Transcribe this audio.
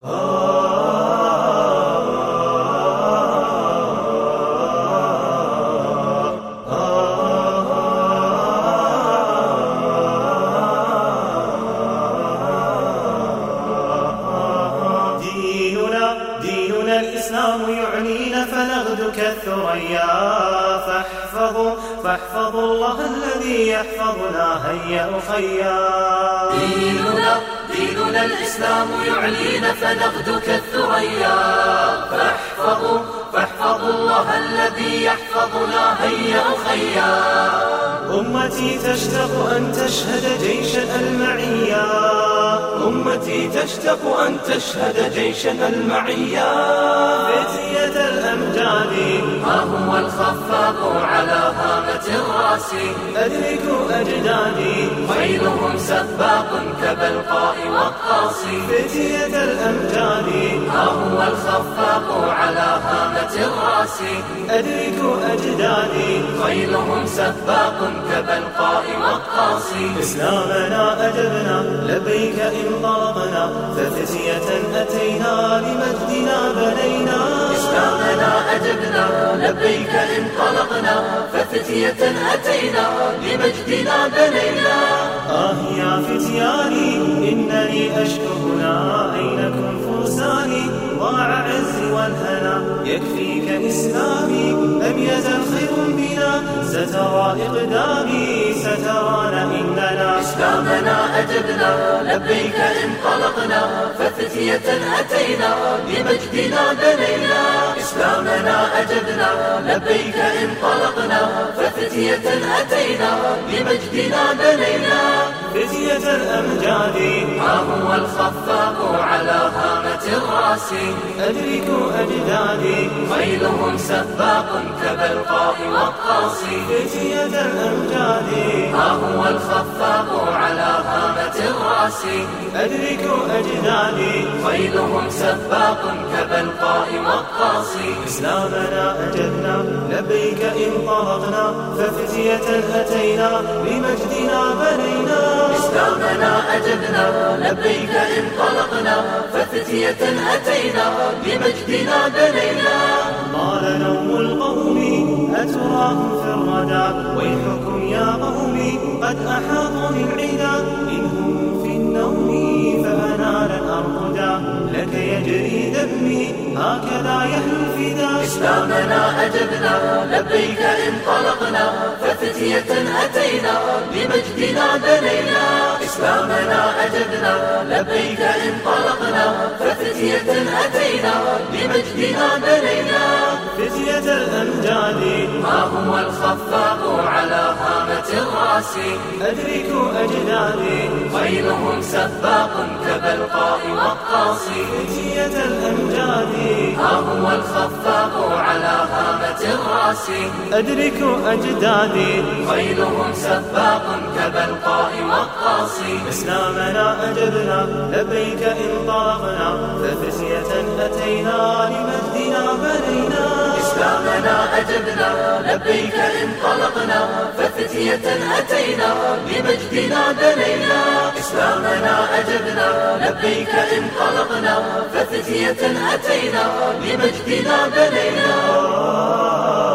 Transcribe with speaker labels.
Speaker 1: ديننا الإسلام يعنينا فنغدو كالثريا، فاحفظوا الله الذي يحفظنا هيا أخيا.
Speaker 2: ديننا الإسلام يعنينا فنغدو كالثريا، فاحفظوا الله الذي يحفظنا هيا أخيا.
Speaker 1: أمتي تشتاق أن تشهد جيشا المعيا،
Speaker 2: أمتي تشتاق أن تشهد جيشا المعيا.
Speaker 1: فتية الأمجاد
Speaker 2: ها هو الخفاق على هامة الراس،
Speaker 1: أدركوا أجدادي
Speaker 2: خيلهم سباق كبلقاء وقاص.
Speaker 1: فتية الأمجاد
Speaker 2: ها هو الخفاق على هامة الراس،
Speaker 1: أدركوا أجدادي
Speaker 2: خيلهم سباق كبلقاء وقاص.
Speaker 1: إسلامنا أجبنا لبيك انطلقنا، ففتية أتينا لمجدنا بنينا.
Speaker 2: إسلامنا أجبنا لبيك انطلقنا، ففتية أتينا لمجدنا بنينا.
Speaker 1: يا فتياني إنني أشكو هنا، أينكم فرساني ضاع عزي والهنا. يكفيك إسلامي لم يزل خير بنا، سترى إقدامي سترانا إننا.
Speaker 2: إسلامنا أجبنا لبيك انطلقنا، ففتية أتينا لمجدنا بنينا. إسلامنا أجبنا لبيك انطلقنا، ففتية أتينا لمجدنا بنينا.
Speaker 1: فتية الأمجاد
Speaker 2: ها هو الخفاق على هامة الراس،
Speaker 1: أدركوا أجدادي
Speaker 2: خيلهم سباق كبلقاء وقاص.
Speaker 1: فتية الأمجاد
Speaker 2: ها هو الخفاق على هامة الراس،
Speaker 1: أدركوا أجدادي
Speaker 2: خيلهم سباق كبلقاء وقاص.
Speaker 1: إسلامنا أجبنا لبيك انطلقنا، ففتية أتينا لمجدنا بنينا.
Speaker 2: إسلامنا أجبنا لبيك انطلقنا، ففتية أتينا لمجدنا بنينا.
Speaker 1: طال نوم القوم أتراهم في الردى، ويحكم يا قومي قد أحاطوا العدا. إن هم في النوم فأنا لن أرقدا، لك يجري دمي هكذا يحلو الفدا.
Speaker 2: إسلامنا أجبنا لبيك انطلقنا، ففتية أتينا لمجدنا بنينا. إسلامنا أجبنا لبيك انطلقنا، ففتية أتينا لمجدنا بنينا.
Speaker 1: فتية الأمجاد
Speaker 2: ها هو الخفاق على هامة الراس،
Speaker 1: أدركوا أجدادي
Speaker 2: خيلهم سباق كبلقاء وقاص.
Speaker 1: فتية الأمجاد
Speaker 2: ها هو الخفاق على هامة الراس،
Speaker 1: أدركوا أجدادي
Speaker 2: خيلهم سباق كبلقاء وقاص.
Speaker 1: إسلامنا أجبنا لبيك انطلقنا، ففتية أتينا لمجدنا بنينا.
Speaker 2: إسلامنا أجبنا لبيك انطلقنا، ففتية أتينا لمجدنا بنينا. إسلامنا أجبنا لبيك انطلقنا، ففتية أتينا لمجدنا بنينا.